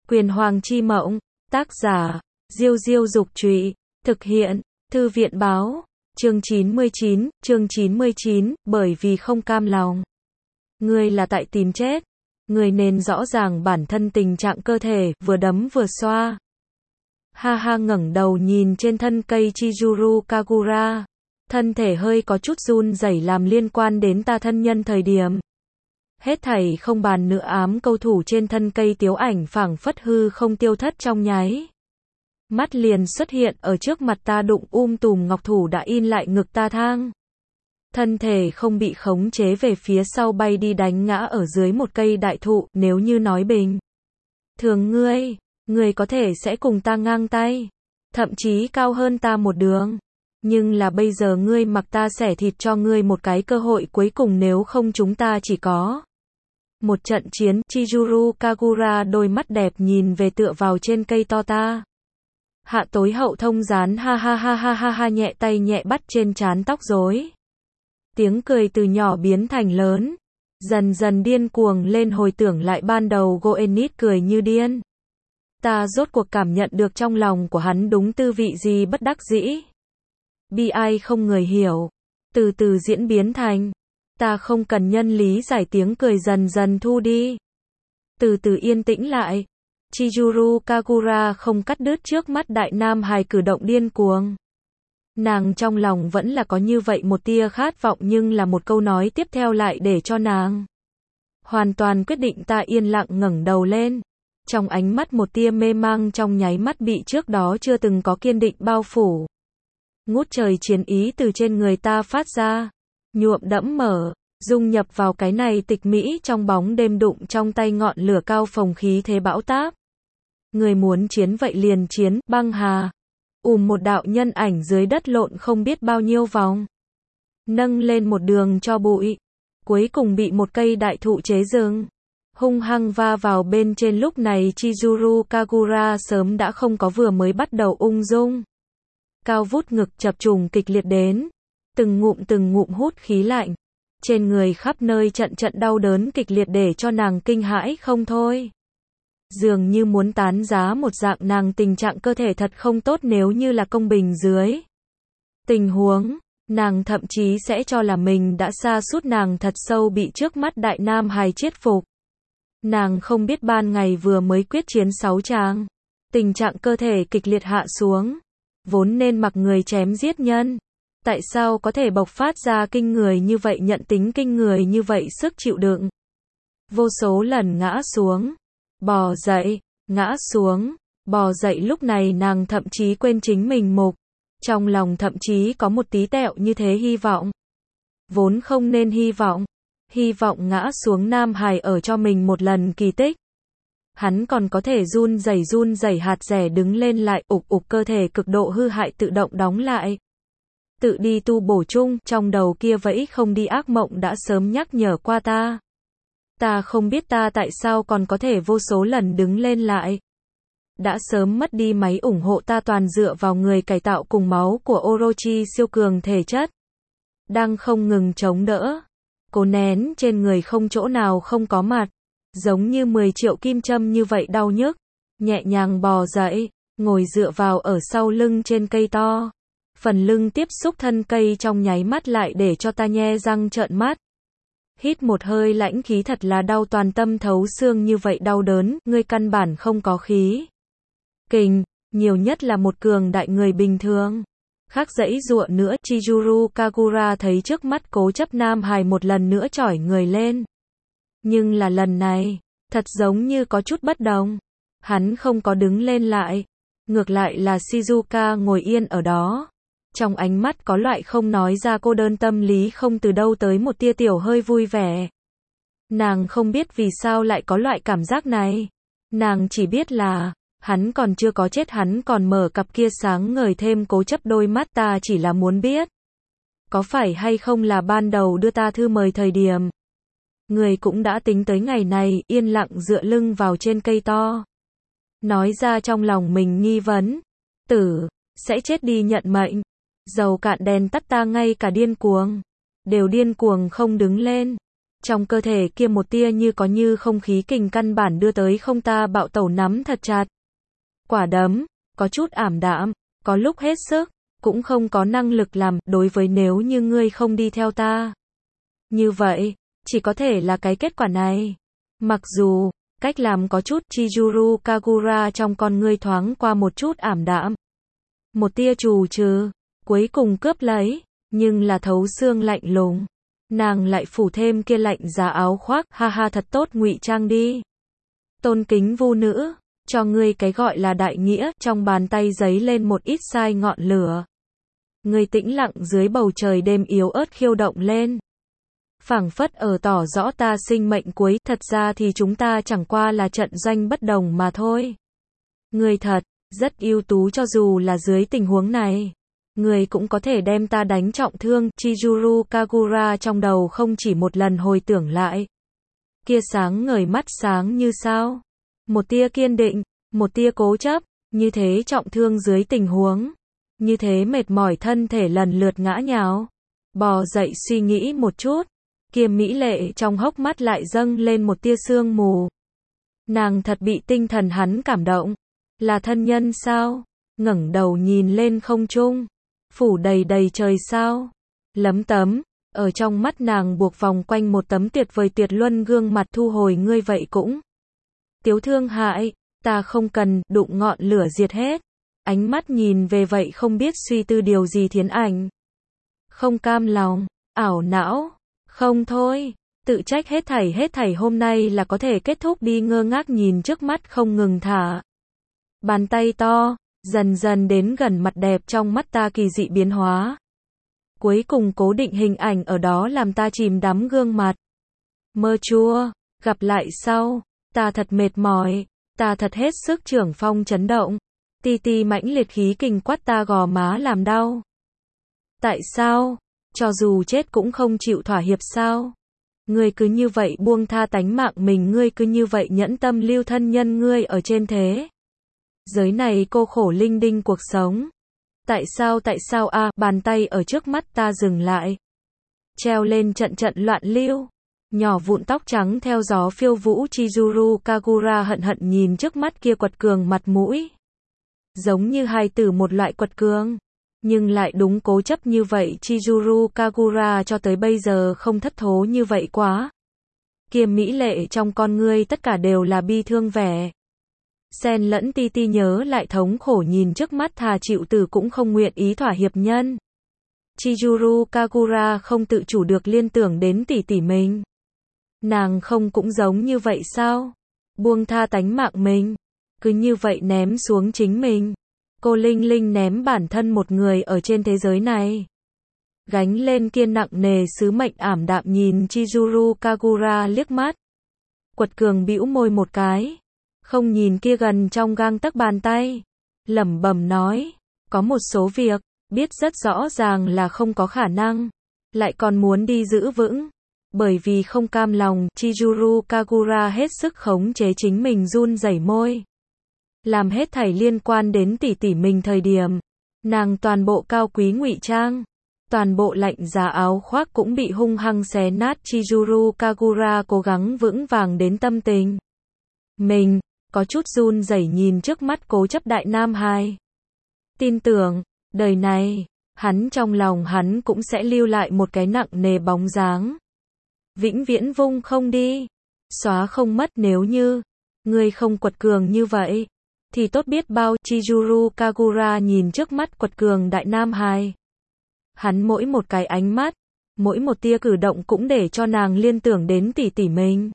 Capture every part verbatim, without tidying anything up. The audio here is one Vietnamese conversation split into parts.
Quyền Hoàng chi mộng, tác giả, Diêu Diêu Dục Trụy, thực hiện, Thư viện Báo, chương chín mươi chín, chương chín mươi chín, bởi vì không cam lòng. Ngươi là tại tìm chết. Ngươi nên rõ ràng bản thân tình trạng cơ thể, vừa đấm vừa xoa. Ha ha ngẩng đầu nhìn trên thân cây Chizuru Kagura. Thân thể hơi có chút run rẩy làm liên quan đến ta thân nhân thời điểm. Hết thảy không bàn nữa ám câu thủ trên thân cây tiếu ảnh phảng phất hư không tiêu thất trong nháy. Mắt liền xuất hiện ở trước mặt ta đụng um tùm ngọc thủ đã in lại ngực ta thang. Thân thể không bị khống chế về phía sau bay đi đánh ngã ở dưới một cây đại thụ, nếu như nói bình. Thường ngươi, ngươi có thể sẽ cùng ta ngang tay. Thậm chí cao hơn ta một đường. Nhưng là bây giờ ngươi mặc ta xẻ thịt cho ngươi một cái cơ hội cuối cùng nếu không chúng ta chỉ có một trận chiến. Chizuru Kagura đôi mắt đẹp nhìn về tựa vào trên cây to ta. Hạ tối hậu thông gián ha ha ha ha ha ha nhẹ tay nhẹ bắt trên trán tóc rối. Tiếng cười từ nhỏ biến thành lớn. Dần dần điên cuồng lên hồi tưởng lại ban đầu Goenit cười như điên. Ta rốt cuộc cảm nhận được trong lòng của hắn đúng tư vị gì bất đắc dĩ. Bi ai không người hiểu. Từ từ diễn biến thành. Ta không cần nhân lý giải tiếng cười dần dần thu đi. Từ từ yên tĩnh lại. Chizuru Kagura không cắt đứt trước mắt đại nam hài cử động điên cuồng. Nàng trong lòng vẫn là có như vậy một tia khát vọng nhưng là một câu nói tiếp theo lại để cho nàng hoàn toàn quyết định. Ta yên lặng ngẩng đầu lên. Trong ánh mắt một tia mê mang trong nháy mắt bị trước đó chưa từng có kiên định bao phủ. Ngút trời chiến ý từ trên người ta phát ra. Nhuộm đẫm mở, dung nhập vào cái này tịch mỹ trong bóng đêm đụng trong tay ngọn lửa cao phồng khí thế bão táp. Người muốn chiến vậy liền chiến, băng hà. Ùm một đạo nhân ảnh dưới đất lộn không biết bao nhiêu vòng. Nâng lên một đường cho bụi. Cuối cùng bị một cây đại thụ chế dừng. Hung hăng va vào bên trên lúc này Chizuru Kagura sớm đã không có vừa mới bắt đầu ung dung. Cao vút ngực chập trùng kịch liệt đến. Từng ngụm từng ngụm hút khí lạnh. Trên người khắp nơi trận trận đau đớn kịch liệt để cho nàng kinh hãi không thôi. Dường như muốn tán giá một dạng nàng tình trạng cơ thể thật không tốt nếu như là công bình dưới. Tình huống, nàng thậm chí sẽ cho là mình đã sa sút nàng thật sâu bị trước mắt đại nam hài chết phục. Nàng không biết ban ngày vừa mới quyết chiến sáu tràng. Tình trạng cơ thể kịch liệt hạ xuống. Vốn nên mặc người chém giết nhân. Tại sao có thể bộc phát ra kinh người như vậy nhận tính kinh người như vậy sức chịu đựng. Vô số lần ngã xuống. Bò dậy, ngã xuống, bò dậy lúc này nàng thậm chí quên chính mình mục. Trong lòng thậm chí có một tí tẹo như thế hy vọng. Vốn không nên hy vọng. Hy vọng ngã xuống nam hài ở cho mình một lần kỳ tích. Hắn còn có thể run rẩy run rẩy hạt rẻ đứng lên lại ục ục cơ thể cực độ hư hại tự động đóng lại. Tự đi tu bổ chung, trong đầu kia vẫy không đi ác mộng đã sớm nhắc nhở qua ta. Ta không biết ta tại sao còn có thể vô số lần đứng lên lại. Đã sớm mất đi máy ủng hộ ta toàn dựa vào người cải tạo cùng máu của Orochi siêu cường thể chất. Đang không ngừng chống đỡ. Cố nén trên người không chỗ nào không có mặt. Giống như mười triệu kim châm như vậy đau nhức. Nhẹ nhàng bò dậy, ngồi dựa vào ở sau lưng trên cây to. Phần lưng tiếp xúc thân cây trong nháy mắt lại để cho ta nhe răng trợn mắt. Hít một hơi lãnh khí thật là đau toàn tâm thấu xương như vậy đau đớn, ngươi căn bản không có khí. Kình, nhiều nhất là một cường đại người bình thường. Khác dãy dụa nữa, Chizuru Kagura thấy trước mắt cố chấp nam hài một lần nữa chỏi người lên. Nhưng là lần này, thật giống như có chút bất đồng. Hắn không có đứng lên lại. Ngược lại là Shizuka ngồi yên ở đó. Trong ánh mắt có loại không nói ra cô đơn tâm lý không từ đâu tới một tia tiểu hơi vui vẻ. Nàng không biết vì sao lại có loại cảm giác này. Nàng chỉ biết là, hắn còn chưa có chết hắn còn mở cặp kia sáng ngời thêm cố chấp đôi mắt ta chỉ là muốn biết. Có phải hay không là ban đầu đưa ta thư mời thời điểm. Người cũng đã tính tới ngày này yên lặng dựa lưng vào trên cây to. Nói ra trong lòng mình nghi vấn. Tử, sẽ chết đi nhận mệnh. Dầu cạn đèn tắt ta ngay cả điên cuồng. Đều điên cuồng không đứng lên. Trong cơ thể kia một tia như có như không khí kình căn bản đưa tới không ta bạo tẩu nắm thật chặt. Quả đấm, có chút ảm đạm, có lúc hết sức, cũng không có năng lực làm, đối với nếu như ngươi không đi theo ta. Như vậy, chỉ có thể là cái kết quả này. Mặc dù, cách làm có chút, Chizuru Kagura trong con ngươi thoáng qua một chút ảm đạm. Một tia trù trừ, cuối cùng cướp lấy, nhưng là thấu xương lạnh lùng. Nàng lại phủ thêm kia lạnh giá áo khoác, ha ha thật tốt ngụy trang đi. Tôn kính vu nữ, cho ngươi cái gọi là đại nghĩa, trong bàn tay giấy lên một ít sai ngọn lửa. Ngươi tĩnh lặng dưới bầu trời đêm yếu ớt khiêu động lên. Phảng phất ở tỏ rõ ta sinh mệnh cuối, thật ra thì chúng ta chẳng qua là trận doanh bất đồng mà thôi. Ngươi thật, rất ưu tú cho dù là dưới tình huống này. Ngươi cũng có thể đem ta đánh trọng thương, Chizuru Kagura trong đầu không chỉ một lần hồi tưởng lại. Kia sáng ngời mắt sáng như sao. Một tia kiên định, một tia cố chấp, như thế trọng thương dưới tình huống. Như thế mệt mỏi thân thể lần lượt ngã nhào. Bò dậy suy nghĩ một chút. Kia mỹ lệ trong hốc mắt lại dâng lên một tia sương mù. Nàng thật bị tinh thần hắn cảm động. Là thân nhân sao? Ngẩng đầu nhìn lên không trung. Phủ đầy đầy trời sao? Lấm tấm, ở trong mắt nàng buộc vòng quanh một tấm tuyệt vời tuyệt luân gương mặt thu hồi ngươi vậy cũng. Tiếu thương hại, ta không cần, đụng ngọn lửa diệt hết. Ánh mắt nhìn về vậy không biết suy tư điều gì Thiến Ảnh. Không cam lòng, ảo não, không thôi, tự trách hết thảy hết thảy hôm nay là có thể kết thúc đi ngơ ngác nhìn trước mắt không ngừng thả. Bàn tay to, dần dần đến gần mặt đẹp trong mắt ta kỳ dị biến hóa. Cuối cùng cố định hình ảnh ở đó làm ta chìm đắm gương mặt. Mơ chua, gặp lại sau, ta thật mệt mỏi, ta thật hết sức trưởng phong chấn động. Ti ti mãnh liệt khí kình quát ta gò má làm đau. Tại sao? Cho dù chết cũng không chịu thỏa hiệp sao? Ngươi cứ như vậy buông tha tánh mạng mình, ngươi cứ như vậy nhẫn tâm lưu thân nhân ngươi ở trên thế giới này cô khổ linh đinh cuộc sống. Tại sao tại sao a à, bàn tay ở trước mắt ta dừng lại. Treo lên trận trận loạn lưu. Nhỏ vụn tóc trắng theo gió phiêu vũ Chizuru Kagura hận hận nhìn trước mắt kia quật cường mặt mũi. Giống như hai từ một loại quật cường. Nhưng lại đúng cố chấp như vậy Chizuru Kagura cho tới bây giờ không thất thố như vậy quá. Kia mỹ lệ trong con ngươi tất cả đều là bi thương vẻ. Xen lẫn ti ti nhớ lại thống khổ nhìn trước mắt thà chịu tử cũng không nguyện ý thỏa hiệp nhân. Chizuru Kagura không tự chủ được liên tưởng đến tỷ tỷ mình. Nàng không cũng giống như vậy sao? Buông tha tánh mạng mình. Cứ như vậy ném xuống chính mình. Cô Linh Linh ném bản thân một người ở trên thế giới này. Gánh lên kia nặng nề sứ mệnh ảm đạm nhìn Chizuru Kagura liếc mắt. Quật cường bĩu môi một cái. Không nhìn kia gần trong gang tấc bàn tay. Lẩm bẩm nói. Có một số việc, biết rất rõ ràng là không có khả năng. Lại còn muốn đi giữ vững. Bởi vì không cam lòng, Chizuru Kagura hết sức khống chế chính mình run rẩy môi. Làm hết thảy liên quan đến tỷ tỷ mình thời điểm. Nàng toàn bộ cao quý ngụy trang. Toàn bộ lạnh giá áo khoác cũng bị hung hăng xé nát. Chizuru Kagura cố gắng vững vàng đến tâm tình. Mình, có chút run rẩy nhìn trước mắt cố chấp đại nam hài. Tin tưởng, đời này, hắn trong lòng hắn cũng sẽ lưu lại một cái nặng nề bóng dáng. Vĩnh viễn vung không đi. Xóa không mất nếu như. Ngươi không quật cường như vậy. Thì tốt biết bao. Chizuru Kagura nhìn trước mắt quật cường đại nam hài. Hắn mỗi một cái ánh mắt. Mỗi một tia cử động cũng để cho nàng liên tưởng đến tỷ tỷ mình.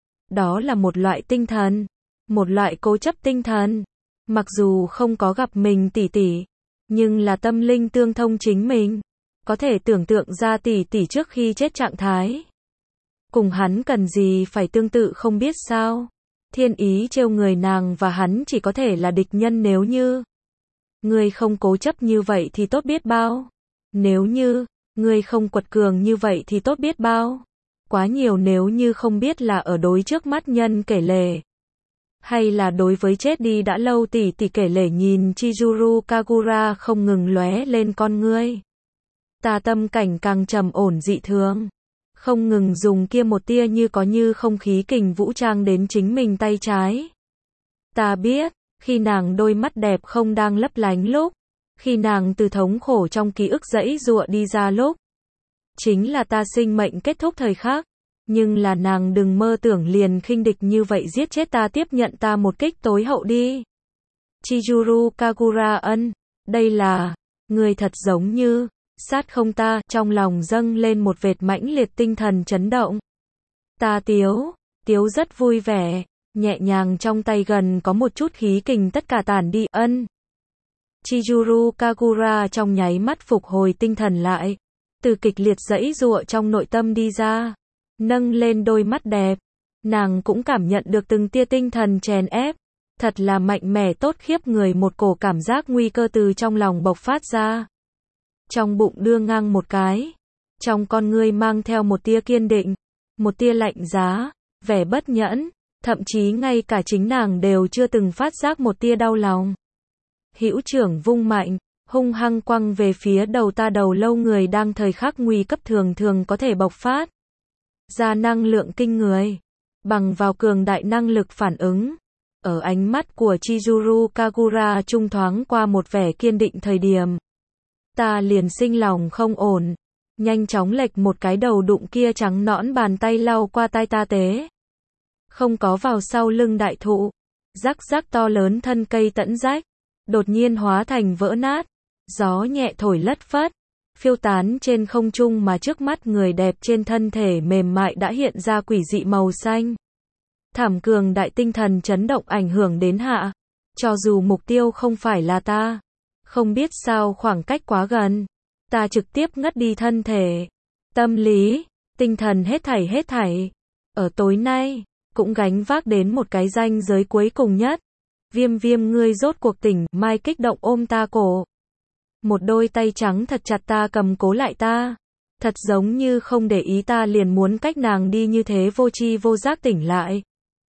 Đó là một loại tinh thần. Một loại cố chấp tinh thần. Mặc dù không có gặp mình tỷ tỷ. Nhưng là tâm linh tương thông chính mình. Có thể tưởng tượng ra tỷ tỷ trước khi chết trạng thái. Cùng hắn cần gì phải tương tự không biết sao. Thiên ý trêu người nàng và hắn chỉ có thể là địch nhân nếu như. Ngươi không cố chấp như vậy thì tốt biết bao. Nếu như, ngươi không quật cường như vậy thì tốt biết bao. Quá nhiều nếu như không biết là ở đối trước mắt nhân kể lể. Hay là đối với chết đi đã lâu tỷ tỷ kể lể nhìn Chizuru Kagura không ngừng lóe lên con ngươi. Ta tâm cảnh càng trầm ổn dị thường. không ngừng dùng kia một tia như có như không khí kình vũ trang đến chính mình tay trái. Ta biết, khi nàng đôi mắt đẹp không đang lấp lánh lúc, khi nàng từ thống khổ trong ký ức giãy giụa đi ra lúc, chính là ta sinh mệnh kết thúc thời khắc, nhưng là nàng đừng mơ tưởng liền khinh địch như vậy giết chết ta, tiếp nhận ta một kích tối hậu đi. Chizuru Kagura ân, đây là, người thật giống như, sát không ta, trong lòng dâng lên một vệt mãnh liệt tinh thần chấn động. Ta tiếu, tiếu rất vui vẻ, nhẹ nhàng trong tay gần có một chút khí kình tất cả tản đi, ân. Chizuru Kagura trong nháy mắt phục hồi tinh thần lại, từ kịch liệt giãy giụa trong nội tâm đi ra, nâng lên đôi mắt đẹp, nàng cũng cảm nhận được từng tia tinh thần chèn ép, thật là mạnh mẽ tốt khiếp người, một cổ cảm giác nguy cơ từ trong lòng bộc phát ra. Trong bụng đưa ngang một cái, trong con ngươi mang theo một tia kiên định, một tia lạnh giá, vẻ bất nhẫn, thậm chí ngay cả chính nàng đều chưa từng phát giác một tia đau lòng. Hữu trưởng vung mạnh, hung hăng quăng về phía đầu ta, đầu lâu người đang thời khắc nguy cấp thường thường có thể bộc phát ra năng lượng kinh người, bằng vào cường đại năng lực phản ứng. Ở ánh mắt của Chizuru Kagura trung thoáng qua một vẻ kiên định thời điểm, ta liền sinh lòng không ổn, nhanh chóng lệch một cái đầu đụng kia trắng nõn bàn tay lau qua tai ta tế. Không có vào sau lưng đại thụ, rắc rắc to lớn thân cây tận rách, đột nhiên hóa thành vỡ nát, gió nhẹ thổi lất phất, phiêu tán trên không trung mà trước mắt người đẹp trên thân thể mềm mại đã hiện ra quỷ dị màu xanh. Thảm cường đại tinh thần chấn động ảnh hưởng đến hạ, cho dù mục tiêu không phải là ta, không biết sao khoảng cách quá gần, ta trực tiếp ngất đi thân thể, tâm lý, tinh thần hết thảy hết thảy, ở tối nay, cũng gánh vác đến một cái ranh giới cuối cùng nhất. Viêm viêm ngươi rốt cuộc tỉnh, Mai kích động ôm ta cổ. Một đôi tay trắng thật chặt ta cầm cố lại ta. Thật giống như không để ý ta liền muốn cách nàng đi như thế, vô tri vô giác tỉnh lại.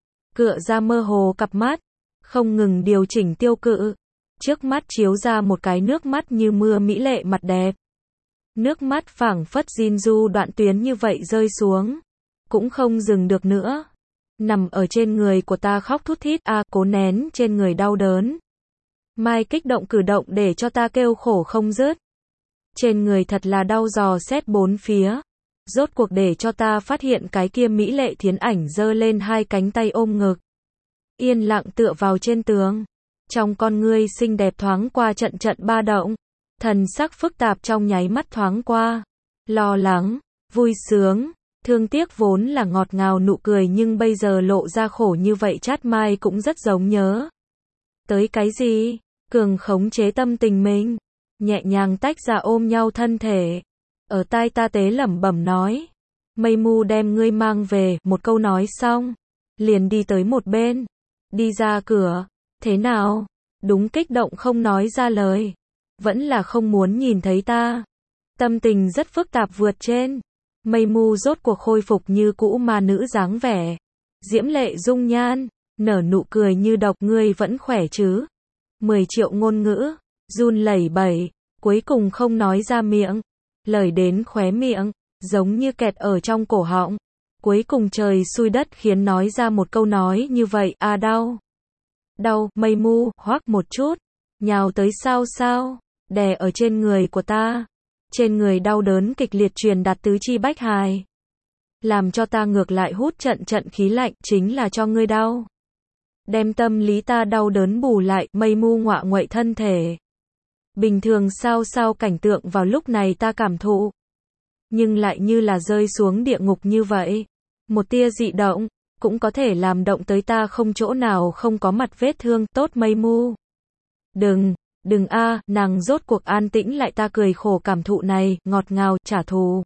Cựa ra mơ hồ cặp mắt, không ngừng điều chỉnh tiêu cự. Trước mắt chiếu ra một cái nước mắt như mưa mỹ lệ mặt đẹp. Nước mắt phảng phất Jinju đoạn tuyến như vậy rơi xuống. Cũng không dừng được nữa. Nằm ở trên người của ta khóc thút thít, a à, cố nén trên người đau đớn. Mai kích động cử động để cho ta kêu khổ không dứt. Trên người thật là đau dò xét bốn phía. Rốt cuộc để cho ta phát hiện cái kia mỹ lệ thiến ảnh giơ lên hai cánh tay ôm ngực. Yên lặng tựa vào trên tường. Trong con ngươi xinh đẹp thoáng qua trận trận ba động. Thần sắc phức tạp trong nháy mắt thoáng qua. Lo lắng, vui sướng. Thương tiếc vốn là ngọt ngào nụ cười nhưng bây giờ lộ ra khổ như vậy, chát Mai cũng rất giống nhớ. Tới cái gì? Cường khống chế tâm tình mình. Nhẹ nhàng tách ra ôm nhau thân thể. Ở tai ta tế lẩm bẩm nói. Mây mu đem ngươi mang về, một câu nói xong. Liền đi tới một bên. Đi ra cửa. Thế nào? Đúng kích động không nói ra lời. Vẫn là không muốn nhìn thấy ta. Tâm tình rất phức tạp vượt trên. Mây mu rốt cuộc khôi phục như cũ ma nữ dáng vẻ. Diễm lệ dung nhan, nở nụ cười như độc, ngươi vẫn khỏe chứ? Mười triệu ngôn ngữ, run lẩy bẩy, cuối cùng không nói ra miệng. Lời đến khóe miệng, giống như kẹt ở trong cổ họng. Cuối cùng trời xui đất khiến nói ra một câu nói như vậy, à đau. Đau, mây mu, hoắc một chút, nhào tới sao sao, đè ở trên người của ta. Trên người đau đớn kịch liệt truyền đạt tứ chi bách hài. Làm cho ta ngược lại hút trận trận khí lạnh, chính là cho ngươi đau. Đem tâm lý ta đau đớn bù lại, mây mu ngọa nguậy thân thể. Bình thường sao sao cảnh tượng vào lúc này ta cảm thụ. Nhưng lại như là rơi xuống địa ngục như vậy. Một tia dị động, cũng có thể làm động tới ta không chỗ nào không có mặt vết thương, tốt mây mu. Đừng. Đừng a, à, nàng rốt cuộc an tĩnh lại, ta cười khổ cảm thụ này, ngọt ngào, trả thù.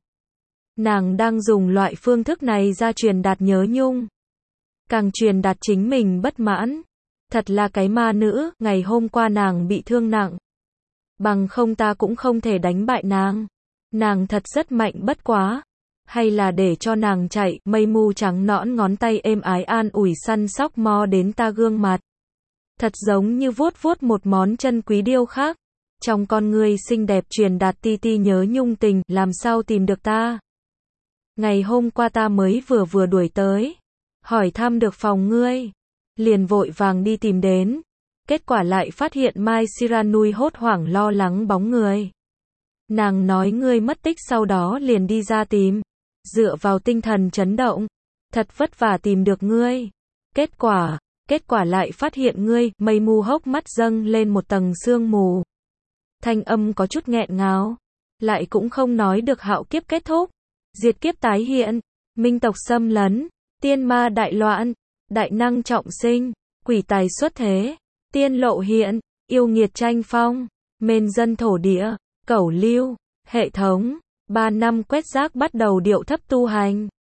Nàng đang dùng loại phương thức này ra truyền đạt nhớ nhung. Càng truyền đạt chính mình bất mãn. Thật là cái ma nữ, ngày hôm qua nàng bị thương nặng. Bằng không ta cũng không thể đánh bại nàng. Nàng thật rất mạnh bất quá. Hay là để cho nàng chạy, mây mu trắng nõn ngón tay êm ái an ủi săn sóc mò đến ta gương mặt. Thật giống như vuốt vuốt một món chân quý điêu khác. Trong con ngươi xinh đẹp truyền đạt ti ti nhớ nhung tình, làm sao tìm được ta. Ngày hôm qua ta mới vừa vừa đuổi tới, hỏi thăm được phòng ngươi, liền vội vàng đi tìm đến, kết quả lại phát hiện Mai Siranui hốt hoảng lo lắng bóng người. Nàng nói ngươi mất tích sau đó liền đi ra tìm, dựa vào tinh thần chấn động, thật vất vả tìm được ngươi. Kết quả, kết quả lại phát hiện ngươi, mây mù hốc mắt dâng lên một tầng sương mù. Thanh âm có chút nghẹn ngào, lại cũng không nói được hạo kiếp kết thúc, diệt kiếp tái hiện, minh tộc xâm lấn, tiên ma đại loạn, đại năng trọng sinh, quỷ tài xuất thế, tiên lộ hiện, yêu nghiệt tranh phong, mên dân thổ địa, cẩu lưu, hệ thống, ba năm quét rác bắt đầu điệu thấp tu hành.